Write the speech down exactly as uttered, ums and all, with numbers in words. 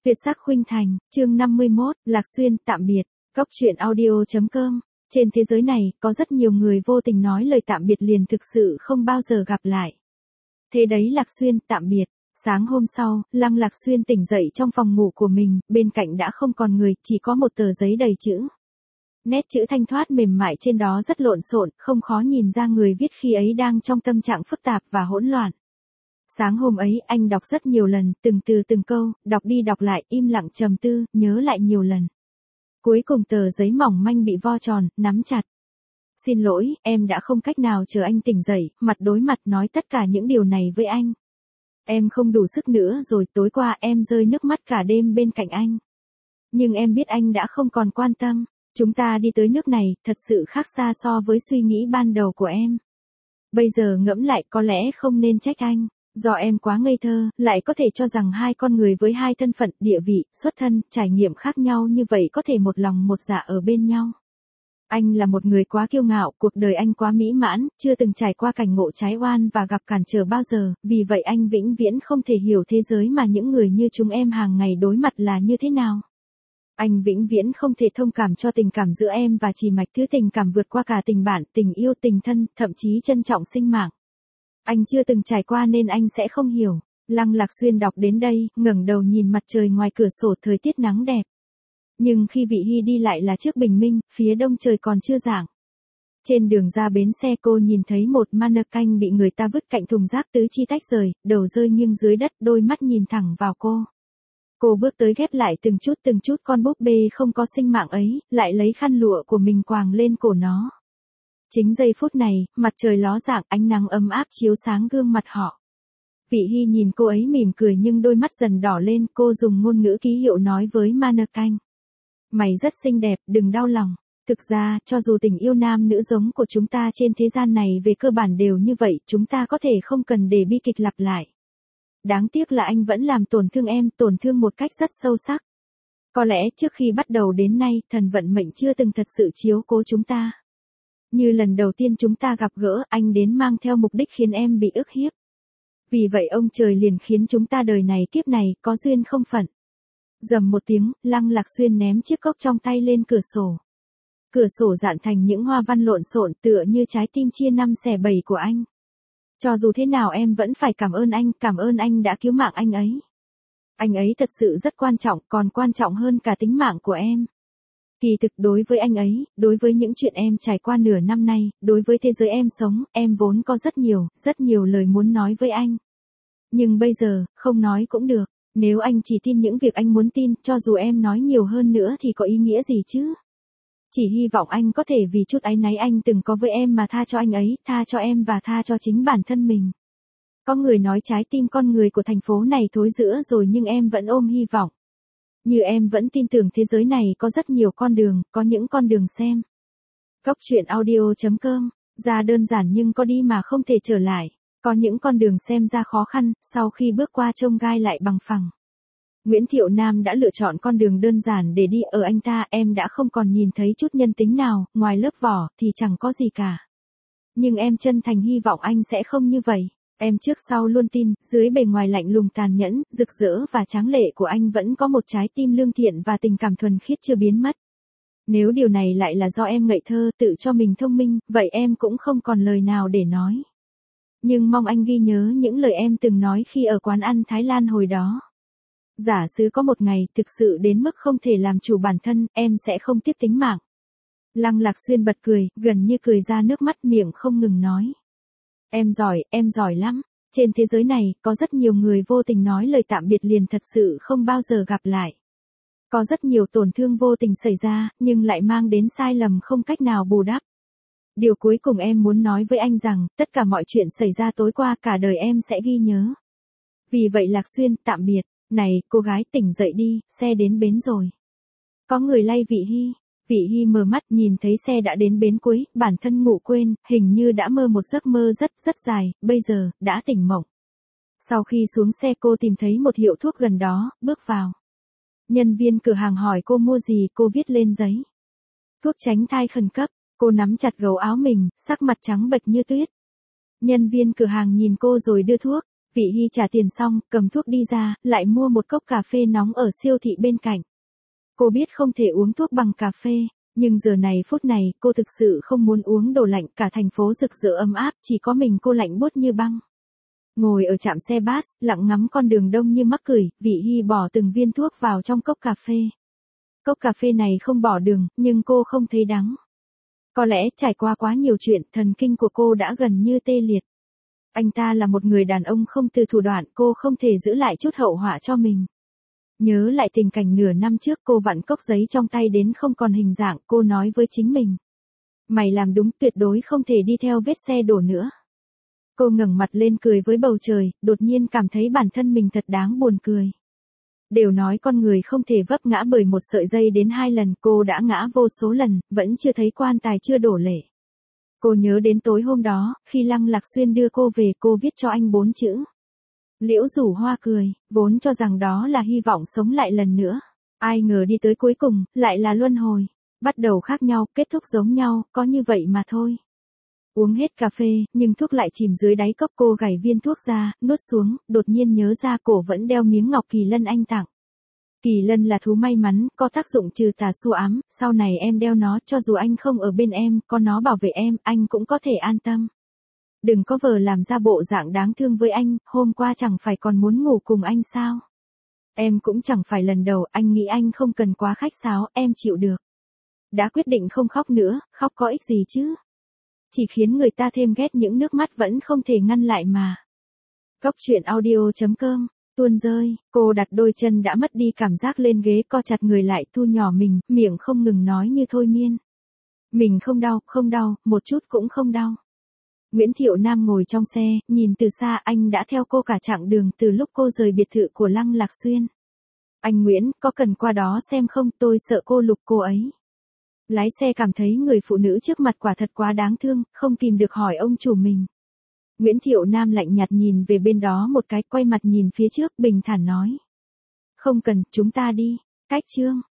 Tuyệt sắc khuynh thành, chương năm mươi mốt, Lạc Xuyên tạm biệt, Cốc truyện audio chấm com. Trên thế giới này, có rất nhiều người vô tình nói lời tạm biệt liền thực sự không bao giờ gặp lại. Thế đấy Lạc Xuyên tạm biệt. Sáng hôm sau, Lăng Lạc Xuyên tỉnh dậy trong phòng ngủ của mình, bên cạnh đã không còn người, chỉ có một tờ giấy đầy chữ. Nét chữ thanh thoát mềm mại trên đó rất lộn xộn, không khó nhìn ra người viết khi ấy đang trong tâm trạng phức tạp và hỗn loạn. Sáng hôm ấy, anh đọc rất nhiều lần, từng từ từng câu, đọc đi đọc lại, im lặng trầm tư, nhớ lại nhiều lần. Cuối cùng tờ giấy mỏng manh bị vo tròn, nắm chặt. Xin lỗi, em đã không cách nào chờ anh tỉnh dậy, mặt đối mặt nói tất cả những điều này với anh. Em không đủ sức nữa rồi, tối qua em rơi nước mắt cả đêm bên cạnh anh. Nhưng em biết anh đã không còn quan tâm. Chúng ta đi tới nước này, thật sự khác xa so với suy nghĩ ban đầu của em. Bây giờ ngẫm lại có lẽ không nên trách anh. Do em quá ngây thơ, lại có thể cho rằng hai con người với hai thân phận, địa vị, xuất thân, trải nghiệm khác nhau như vậy có thể một lòng một dạ ở bên nhau. Anh là một người quá kiêu ngạo, cuộc đời anh quá mỹ mãn, chưa từng trải qua cảnh ngộ trái oan và gặp cản trở bao giờ, vì vậy anh vĩnh viễn không thể hiểu thế giới mà những người như chúng em hàng ngày đối mặt là như thế nào. Anh vĩnh viễn không thể thông cảm cho tình cảm giữa em và Chỉ Mạch, thứ tình cảm vượt qua cả tình bạn, tình yêu, tình thân, thậm chí trân trọng sinh mạng. Anh chưa từng trải qua nên anh sẽ không hiểu. Lăng Lạc Xuyên đọc đến đây, ngẩng đầu nhìn mặt trời ngoài cửa sổ, thời tiết nắng đẹp. Nhưng khi Vị Hy đi lại là trước bình minh, phía đông trời còn chưa rạng. Trên đường ra bến xe cô nhìn thấy một mannequin bị người ta vứt cạnh thùng rác tứ chi tách rời, đầu rơi nghiêng dưới đất, đôi mắt nhìn thẳng vào cô. Cô bước tới ghép lại từng chút từng chút con búp bê không có sinh mạng ấy, lại lấy khăn lụa của mình quàng lên cổ nó. Chính giây phút này, mặt trời ló dạng, ánh nắng ấm áp chiếu sáng gương mặt họ. Vị Hy nhìn cô ấy mỉm cười nhưng đôi mắt dần đỏ lên, cô dùng ngôn ngữ ký hiệu nói với mannequin. Mày rất xinh đẹp, đừng đau lòng. Thực ra, cho dù tình yêu nam nữ giống của chúng ta trên thế gian này về cơ bản đều như vậy, chúng ta có thể không cần để bi kịch lặp lại. Đáng tiếc là anh vẫn làm tổn thương em, tổn thương một cách rất sâu sắc. Có lẽ trước khi bắt đầu đến nay, thần vận mệnh chưa từng thật sự chiếu cố chúng ta. Như lần đầu tiên chúng ta gặp gỡ, anh đến mang theo mục đích khiến em bị ức hiếp. Vì vậy ông trời liền khiến chúng ta đời này kiếp này, có duyên không phận. Rầm một tiếng, Lăng Lạc Xuyên ném chiếc cốc trong tay lên cửa sổ. Cửa sổ dạn thành những hoa văn lộn xộn tựa như trái tim chia năm xẻ bảy của anh. Cho dù thế nào em vẫn phải cảm ơn anh, cảm ơn anh đã cứu mạng anh ấy. Anh ấy thật sự rất quan trọng, còn quan trọng hơn cả tính mạng của em. Kỳ thực đối với anh ấy, đối với những chuyện em trải qua nửa năm nay, đối với thế giới em sống, em vốn có rất nhiều, rất nhiều lời muốn nói với anh. Nhưng bây giờ, không nói cũng được. Nếu anh chỉ tin những việc anh muốn tin, cho dù em nói nhiều hơn nữa thì có ý nghĩa gì chứ? Chỉ hy vọng anh có thể vì chút áy náy anh từng có với em mà tha cho anh ấy, tha cho em và tha cho chính bản thân mình. Có người nói trái tim con người của thành phố này thối rữa rồi nhưng em vẫn ôm hy vọng. Như em vẫn tin tưởng thế giới này có rất nhiều con đường, có những con đường xem. Cốc truyện audio chấm com, ra đơn giản nhưng có đi mà không thể trở lại. Có những con đường xem ra khó khăn, sau khi bước qua chông gai lại bằng phẳng. Nguyễn Thiệu Nam đã lựa chọn con đường đơn giản để đi, ở anh ta em đã không còn nhìn thấy chút nhân tính nào, ngoài lớp vỏ thì chẳng có gì cả. Nhưng em chân thành hy vọng anh sẽ không như vậy. Em trước sau luôn tin, dưới bề ngoài lạnh lùng tàn nhẫn, rực rỡ và tráng lệ của anh vẫn có một trái tim lương thiện và tình cảm thuần khiết chưa biến mất. Nếu điều này lại là do em ngây thơ, tự cho mình thông minh, vậy em cũng không còn lời nào để nói. Nhưng mong anh ghi nhớ những lời em từng nói khi ở quán ăn Thái Lan hồi đó. Giả sử có một ngày thực sự đến mức không thể làm chủ bản thân, em sẽ không tiếp tính mạng. Lăng Lạc Xuyên bật cười, gần như cười ra nước mắt, miệng không ngừng nói. Em giỏi, em giỏi lắm. Trên thế giới này, có rất nhiều người vô tình nói lời tạm biệt liền thật sự không bao giờ gặp lại. Có rất nhiều tổn thương vô tình xảy ra, nhưng lại mang đến sai lầm không cách nào bù đắp. Điều cuối cùng em muốn nói với anh rằng, tất cả mọi chuyện xảy ra tối qua cả đời em sẽ ghi nhớ. Vì vậy Lạc Xuyên, tạm biệt. Này, cô gái tỉnh dậy đi, xe đến bến rồi. Có người lay Vị Hy. Vị Hy mở mắt nhìn thấy xe đã đến bến cuối, bản thân ngủ quên, hình như đã mơ một giấc mơ rất rất dài, bây giờ, đã tỉnh mộng. Sau khi xuống xe cô tìm thấy một hiệu thuốc gần đó, bước vào. Nhân viên cửa hàng hỏi cô mua gì, cô viết lên giấy. Thuốc tránh thai khẩn cấp, cô nắm chặt gấu áo mình, sắc mặt trắng bệch như tuyết. Nhân viên cửa hàng nhìn cô rồi đưa thuốc. Vị Hy trả tiền xong, cầm thuốc đi ra, lại mua một cốc cà phê nóng ở siêu thị bên cạnh. Cô biết không thể uống thuốc bằng cà phê, nhưng giờ này phút này cô thực sự không muốn uống đồ lạnh, cả thành phố rực rỡ ấm áp, chỉ có mình cô lạnh buốt như băng. Ngồi ở trạm xe bus, lặng ngắm con đường đông như mắc cười, Vị Hy bỏ từng viên thuốc vào trong cốc cà phê. Cốc cà phê này không bỏ đường, nhưng cô không thấy đắng. Có lẽ trải qua quá nhiều chuyện, thần kinh của cô đã gần như tê liệt. Anh ta là một người đàn ông không từ thủ đoạn, cô không thể giữ lại chút hậu họa cho mình. Nhớ lại tình cảnh nửa năm trước, cô vặn cốc giấy trong tay đến không còn hình dạng, cô nói với chính mình. Mày làm đúng, tuyệt đối không thể đi theo vết xe đổ nữa. Cô ngẩng mặt lên cười với bầu trời, đột nhiên cảm thấy bản thân mình thật đáng buồn cười. Đều nói con người không thể vấp ngã bởi một sợi dây đến hai lần, cô đã ngã vô số lần, vẫn chưa thấy quan tài chưa đổ lệ. Cô nhớ đến tối hôm đó, khi Lăng Lạc Xuyên đưa cô về, cô viết cho anh bốn chữ. Liễu Rủ Hoa cười, vốn cho rằng đó là hy vọng sống lại lần nữa. Ai ngờ đi tới cuối cùng, lại là luân hồi. Bắt đầu khác nhau, kết thúc giống nhau, có như vậy mà thôi. Uống hết cà phê, nhưng thuốc lại chìm dưới đáy cốc, cô gảy viên thuốc ra, nuốt xuống, đột nhiên nhớ ra cổ vẫn đeo miếng ngọc kỳ lân anh tặng. Kỳ lân là thú may mắn, có tác dụng trừ tà xua ám, sau này em đeo nó, cho dù anh không ở bên em, có nó bảo vệ em, anh cũng có thể an tâm. Đừng có vờ làm ra bộ dạng đáng thương với anh, hôm qua chẳng phải còn muốn ngủ cùng anh sao? Em cũng chẳng phải lần đầu, anh nghĩ anh không cần quá khách sáo, em chịu được. Đã quyết định không khóc nữa, khóc có ích gì chứ? Chỉ khiến người ta thêm ghét, những nước mắt vẫn không thể ngăn lại mà. Cốc truyện audio chấm com, tuôn rơi, cô đặt đôi chân đã mất đi cảm giác lên ghế, co chặt người lại, thu nhỏ mình, miệng không ngừng nói như thôi miên. Mình không đau, không đau, một chút cũng không đau. Nguyễn Thiệu Nam ngồi trong xe, nhìn từ xa, anh đã theo cô cả chặng đường từ lúc cô rời biệt thự của Lăng Lạc Xuyên. Anh Nguyễn, có cần qua đó xem không, tôi sợ cô lục cô ấy. Lái xe cảm thấy người phụ nữ trước mặt quả thật quá đáng thương, không kìm được hỏi ông chủ mình. Nguyễn Thiệu Nam lạnh nhạt nhìn về bên đó một cái, quay mặt nhìn phía trước, bình thản nói. Không cần, chúng ta đi. Cách chương.